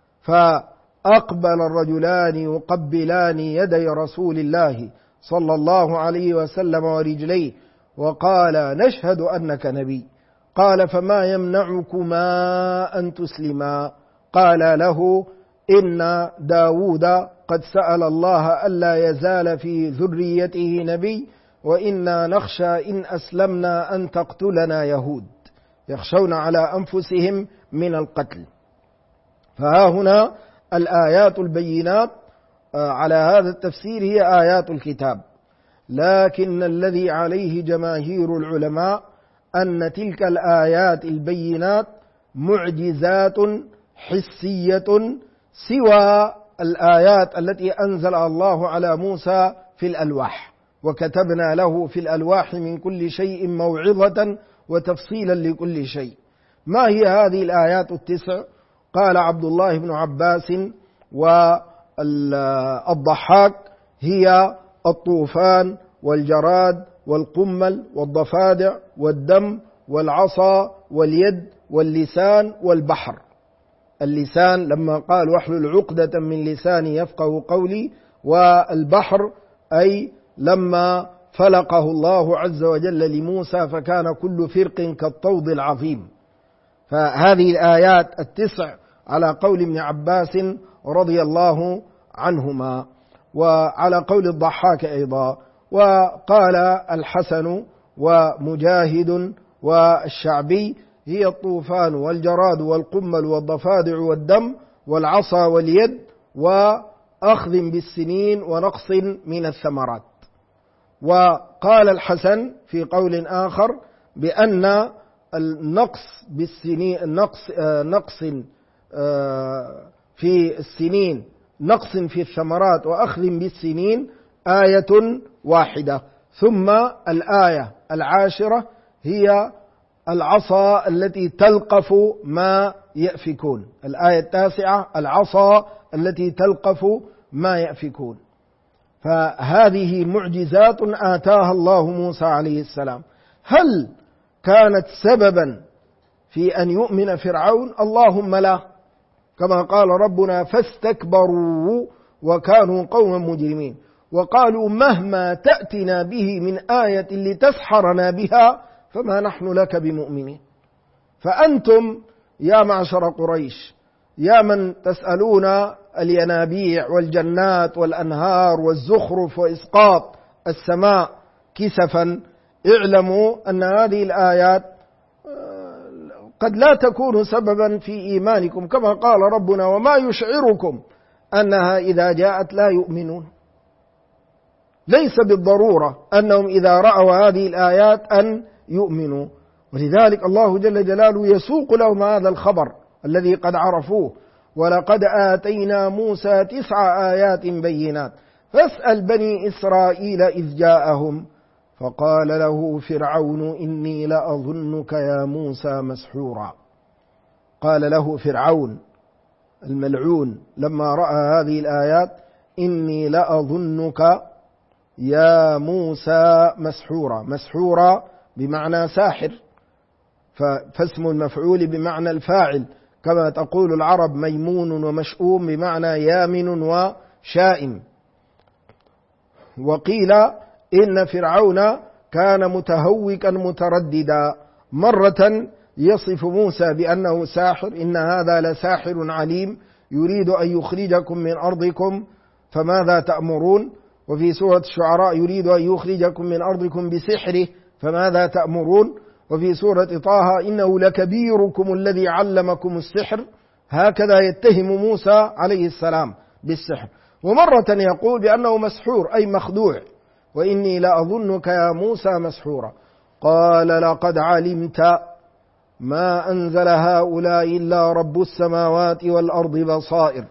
فأقبل الرجلان يقبلان يدي رسول الله صلى الله عليه وسلم ورجليه وقال: نشهد أنك نبي. قال: فما يمنعكما أن تسلما؟ قال له: إن داود قد سأل الله ألا يزال في ذريته نبي، وإنا نخشى إن أسلمنا أن تقتلنا يهود، يخشون على أنفسهم من القتل. فها هنا الآيات البينات على هذا التفسير هي آيات الكتاب، لكن الذي عليه جماهير العلماء أن تلك الآيات البينات معجزات حسية سوى الآيات التي أنزلها الله على موسى في الألواح، وكتبنا له في الألواح من كل شيء موعظة وتفصيلا لكل شيء. ما هي هذه الآيات التسع؟ قال عبد الله بن عباس والضحاك: هي الطوفان والجراد والقمل والضفادع والدم والعصا واليد واللسان والبحر. اللسان لما قال واحلل عقدة من لساني يفقه قولي، والبحر أي لما فلقه الله عز وجل لموسى فكان كل فرق كالطود العظيم. فهذه الآيات التسع على قول ابن عباس رضي الله عنهما، وعلى قول الضحاك أيضا. وقال الحسن ومجاهد والشعبي: هي الطوفان والجراد والقمل والضفادع والدم والعصا واليد وأخذ بالسنين ونقص من الثمرات. وقال الحسن في قول آخر بأن النقص بالسنين نقص في السنين، نقص في الثمرات وأخذ بالسنين آية واحدة. ثم الآية العاشرة هي العصا التي تلقف ما يأفكون. الآية التاسعة العصا التي تلقف ما يأفكون. فهذه معجزات آتاها الله موسى عليه السلام. هل كانت سببا في أن يؤمن فرعون؟ اللهم لا، كما قال ربنا: فاستكبروا وكانوا قوما مجرمين، وقالوا مهما تأتنا به من آية لتسحرنا بها فما نحن لك بمؤمنين. فأنتم يا معشر قريش، يا من تسألون الينابيع والجنات والأنهار والزخرف وإسقاط السماء كسفا، اعلموا أن هذه الآيات قد لا تكون سببا في إيمانكم، كما قال ربنا: وما يشعركم أنها إذا جاءت لا يؤمنون. ليس بالضرورة أنهم إذا رأوا هذه الآيات أن يؤمنوا، ولذلك الله جل جلاله يسوق لهم هذا الخبر الذي قد عرفوه: ولقد آتينا موسى 9 آيات بينات فاسأل بني إسرائيل إذ جاءهم فقال له فرعون إني لأظنك يا موسى مسحورا. قال له فرعون الملعون لما رأى هذه الآيات: إني لأظنك يا موسى مسحورا. مسحورا بمعنى ساحر، فاسم المفعول بمعنى الفاعل، كما تقول العرب ميمون ومشؤوم بمعنى يامن وشائم. وقيل إن فرعون كان متهوكا مترددا، مرة يصف موسى بأنه ساحر: إن هذا لساحر عليم يريد أن يخرجكم من أرضكم فماذا تأمرون؟ وفي سورة الشعراء: يريد أن يخرجكم من أرضكم بسحره فماذا تأمرون؟ وفي سورة طه: إنه لكبيركم الذي علمكم السحر. هكذا يتهم موسى عليه السلام بالسحر. ومرة يقول بأنه مسحور أي مخدوع: وإني لأظنك يا موسى مسحورا. قال لقد علمت ما أنزل هؤلاء إلا رب السماوات والأرض بصائر.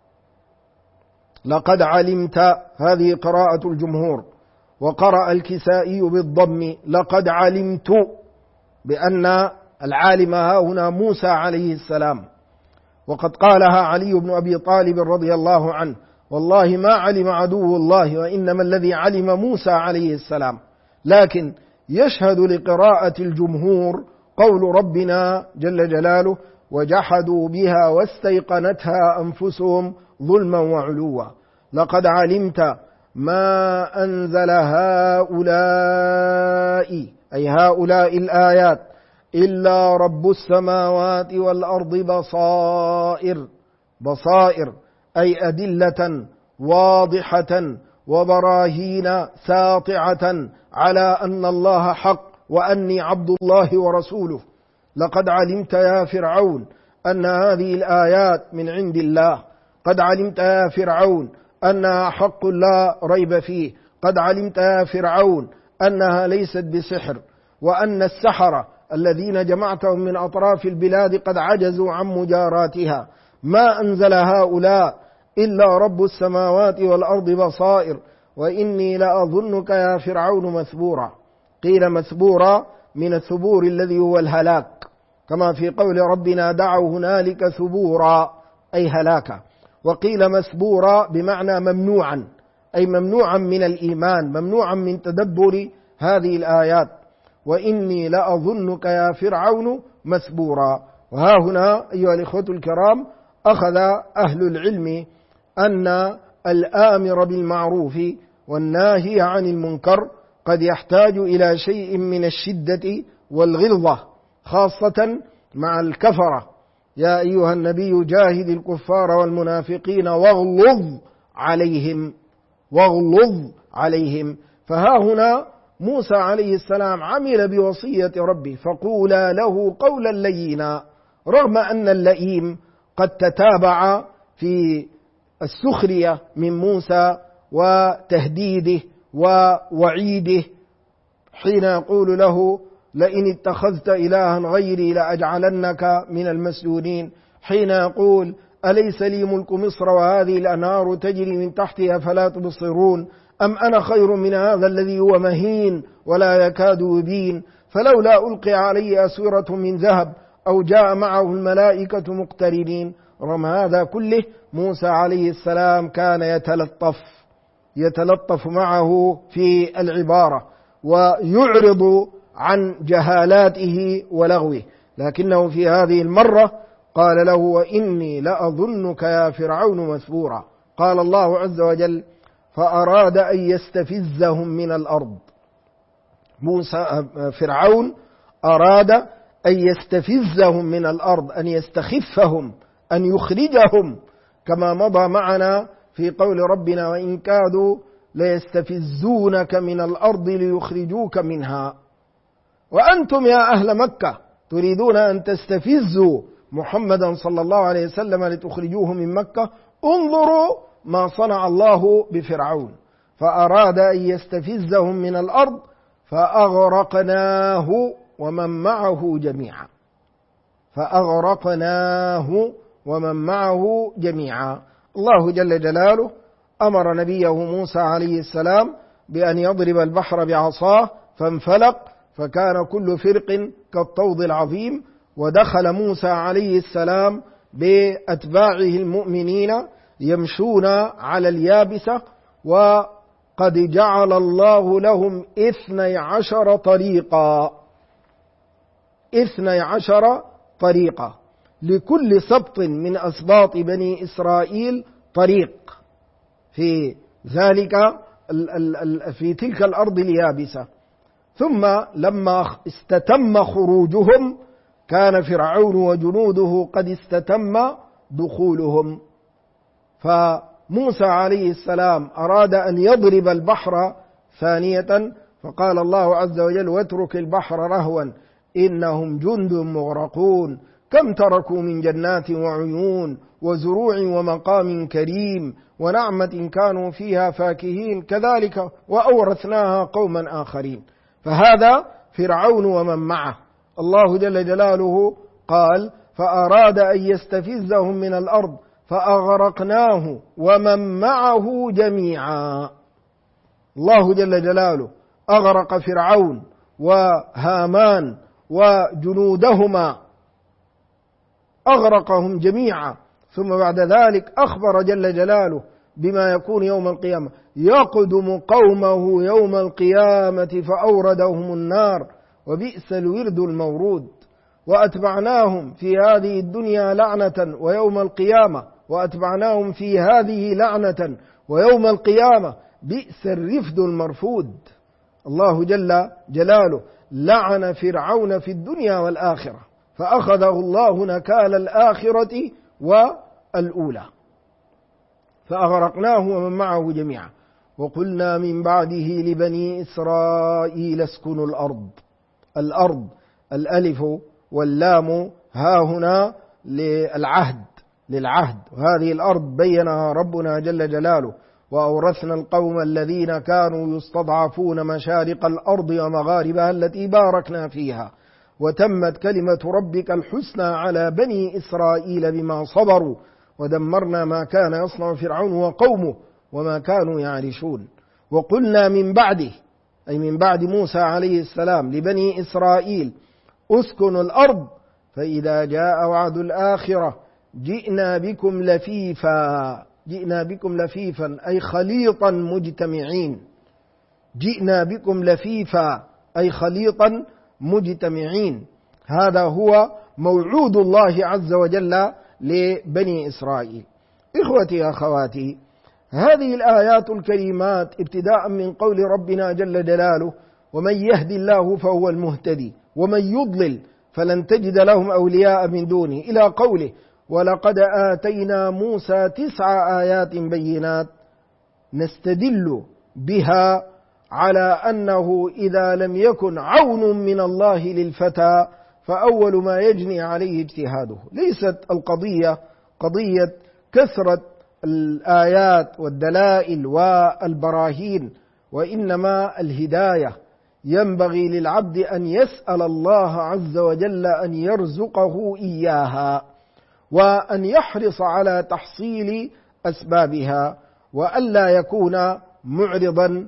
لقد علمت هذه قراءة الجمهور، وقرأ الكسائي بالضم: لقد علمت، بأن العالم هنا موسى عليه السلام. وقد قالها علي بن أبي طالب رضي الله عنه: والله ما علم عدو الله، وإنما الذي علم موسى عليه السلام. لكن يشهد لقراءة الجمهور قول ربنا جل جلاله: وجحدوا بها واستيقنتها أنفسهم ظلما وعلوا. لقد علمت ما أنزل هؤلاء، أي هؤلاء الآيات، إلا رب السماوات والأرض بصائر. بصائر أي أدلة واضحة وبراهين ساطعة على أن الله حق وأني عبد الله ورسوله. لقد علمت يا فرعون أن هذه الآيات من عند الله. قد علمت يا فرعون أنها حق لا ريب فيه. قد علمت يا فرعون أنها ليست بسحر، وأن السحرة الذين جمعتهم من أطراف البلاد قد عجزوا عن مجاراتها، ما أنزل هؤلاء إلا رب السماوات والأرض بصائر، وإني لأظنك يا فرعون مثبورا. قيل مثبورا من الثبور الذي هو الهلاك، كما في قول ربنا دعوا هنالك ثبورا أي هلاكا. وقيل مثبورا بمعنى ممنوعا، أي ممنوعا من الإيمان، ممنوعا من تدبر هذه الآيات. وإني لأظنك يا فرعون مثبورا. وها هنا أيها الإخوة الكرام أخذ أهل العلم أن الآمر بالمعروف والناهي عن المنكر قد يحتاج إلى شيء من الشدة والغلظة، خاصة مع الكفرة. يا أيها النبي جاهد الكفار والمنافقين واغلظ عليهم. فها هنا موسى عليه السلام عمل بوصية ربه، فقولا له قولا لينا، رغم أن اللئيم قد تتابع في السخرية من موسى وتهديده ووعيده، حين يقول له لئن اتخذت إلها غيري لأجعلنك من المسجونين، حين يقول أليس لي ملك مصر وهذه الأنهار تجري من تحتها فلا تبصرون، أم أنا خير من هذا الذي هو مهين ولا يكاد يبين، فلولا ألقي عليه أسورة من ذهب أو جاء معه الملائكة مقترنين. رغم هذا كله موسى عليه السلام كان يتلطف معه في العبارة ويعرض عن جهالاته ولغوه، لكنه في هذه المرة قال له وإني لأظنك يا فرعون مثبورا. قال الله عز وجل فأراد أن يستفزهم من الأرض. فرعون أراد أن يستفزهم من الأرض، أن يستخفهم، أن يخرجهم، كما مضى معنا في قول ربنا وإن كادوا ليستفزونك من الأرض ليخرجوك منها. وأنتم يا أهل مكة تريدون أن تستفزوا محمدا صلى الله عليه وسلم لتخرجوه من مكة، انظروا ما صنع الله بفرعون. فأراد أن يستفزهم من الأرض فأغرقناه ومن معه جميعا. الله جل جلاله أمر نبيه موسى عليه السلام بأن يضرب البحر بعصاه فانفلق، فكان كل فرق كالطود العظيم. ودخل موسى عليه السلام بأتباعه المؤمنين يمشون على اليابسة، وقد جعل الله لهم 12 طريقة لكل سبط من أسباط بني إسرائيل طريق في تلك الأرض اليابسة. ثم لما استتم خروجهم كان فرعون وجنوده قد استتم دخولهم، فموسى عليه السلام أراد أن يضرب البحر ثانية، فقال الله عز وجل واترك البحر رهوا إنهم جند مغرقون كم تركوا من جنات وعيون وزروع ومقام كريم ونعمة كانوا فيها فاكهين كذلك وأورثناها قوما آخرين. فهذا فرعون ومن معه. الله جل جلاله قال فأراد أن يستفزهم من الأرض فأغرقناه ومن معه جميعا. الله جل جلاله أغرق فرعون وهامان وجنودهما، أغرقهم جميعا. ثم بعد ذلك أخبر جل جلاله بما يكون يوم القيامة، يقدم قومه يوم القيامة فأوردهم النار وبئس الورد المورود. وأتبعناهم في هذه الدنيا لعنة ويوم القيامة، وأتبعناهم في هذه لعنة ويوم القيامة بئس الرفد المرفود. الله جل جلاله لعن فرعون في الدنيا والآخرة، فأخذه الله نكال الآخرة والأولى. فأغرقناه ومن معه جميعا. وقلنا من بعده لبني إسرائيل اسكنوا الأرض الألف واللام ها هنا للعهد، وهذه الأرض بينها ربنا جل جلاله وأورثنا القوم الذين كانوا يستضعفون مشارق الأرض ومغاربها التي باركنا فيها. وتمت كلمة ربك الحسنى على بني إسرائيل بما صبروا ودمرنا ما كان يصنع فرعون وقومه وما كانوا يعرشون. وقلنا من بعده، أي من بعد موسى عليه السلام، لبني إسرائيل اسكنوا الأرض فإذا جاء وعد الآخرة جئنا بكم لفيفا. جئنا بكم لفيفا أي خليطا مجتمعين. جئنا بكم لفيفا أي خليطا مجتمعين. هذا هو موعود الله عز وجل لبني إسرائيل. إخوتي أخواتي، هذه الآيات الكريمات ابتداء من قول ربنا جل جلاله: ومن يهد الله فهو المهتدي ومن يضلل فلن تجد لهم أولياء من دونه، إلى قوله: ولقد آتينا موسى 9 آيات بينات نستدل بها على أنه إذا لم يكن عون من الله للفتى فأول ما يجني عليه اجتهاده. ليست القضية قضية كثرة الآيات والدلائل والبراهين، وإنما الهداية. ينبغي للعبد أن يسأل الله عز وجل أن يرزقه إياها، وأن يحرص على تحصيل أسبابها، وألا يكون معرضا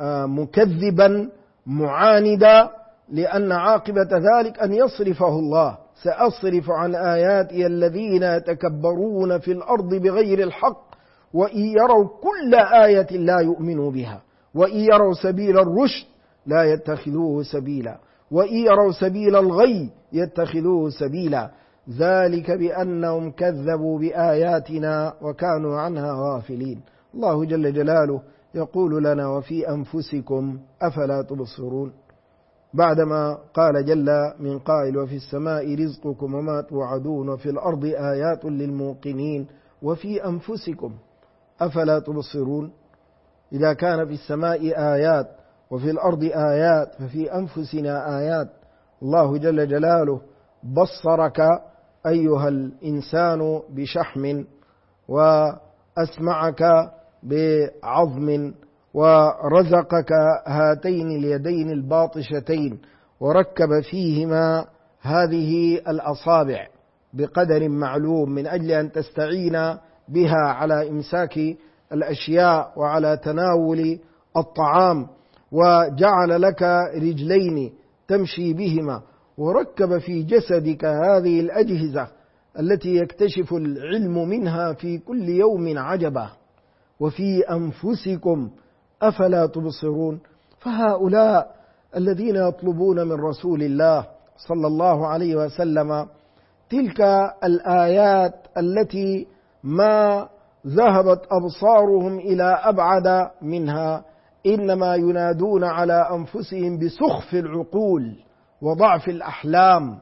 مكذبا معاندا، لأن عاقبة ذلك أن يصرفه الله: سأصرف عن آياتي الذين يتكبرون في الأرض بغير الحق وإن يروا كل آية لا يؤمنوا بها وإن يروا سبيل الرشد لا يتخذوه سبيلا وإن يروا سبيل الغي يتخذوه سبيلا، ذلك بأنهم كذبوا بآياتنا وكانوا عنها غافلين. الله جل جلاله يقول لنا: وفي أنفسكم أفلا تبصرون، بعدما قال جل من قائل: وفي السماء رزقكم وما توعدون وفي الأرض آيات للموقنين وفي أنفسكم أفلا تبصرون. إذا كان في السماء آيات وفي الأرض آيات ففي أنفسنا آيات. الله جل جلاله بصرك أيها الإنسان بشحم، وأسمعك بعظم، ورزقك هاتين اليدين الباطشتين، وركب فيهما هذه الأصابع بقدر معلوم من أجل أن تستعين بها على إمساك الأشياء وعلى تناول الطعام، وجعل لك رجلين تمشي بهما، وركب في جسدك هذه الأجهزة التي يكتشف العلم منها في كل يوم عجبا. وفي أنفسكم أفلا تبصرون. فهؤلاء الذين يطلبون من رسول الله صلى الله عليه وسلم تلك الآيات التي ما ذهبت أبصارهم إلى أبعد منها، إنما ينادون على أنفسهم بسخف العقول وضعف الأحلام.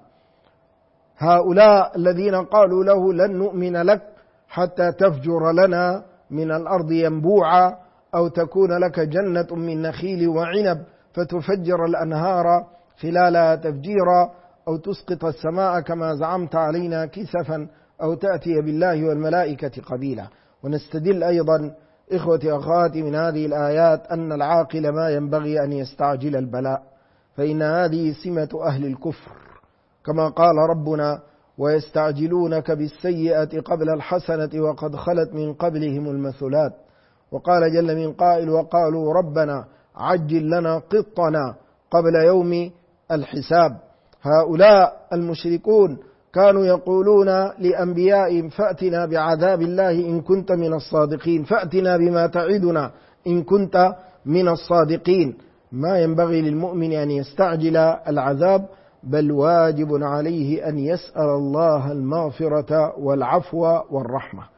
هؤلاء الذين قالوا له: لن نؤمن لك حتى تفجر لنا من الأرض ينبوعا أو تكون لك جنة من نخيل وعنب فتفجر الأنهار خلالها تفجيرا أو تسقط السماء كما زعمت علينا كسفا أو تأتي بالله والملائكة قبيلا. ونستدل أيضا إخوتي أخواتي من هذه الآيات أن العاقل ما ينبغي أن يستعجل البلاء، فإن هذه سمة أهل الكفر، كما قال ربنا: ويستعجلونك بالسيئة قبل الحسنة وقد خلت من قبلهم المثلات. وقال جل من قائل: وقالوا ربنا عجل لنا قطنا قبل يوم الحساب. هؤلاء المشركون كانوا يقولون لأنبيائهم: فأتنا بعذاب الله إن كنت من الصادقين، فأتنا بما تعدنا إن كنت من الصادقين. ما ينبغي للمؤمن أن يستعجل العذاب، بل واجب عليه أن يسأل الله المغفرة والعفو والرحمة.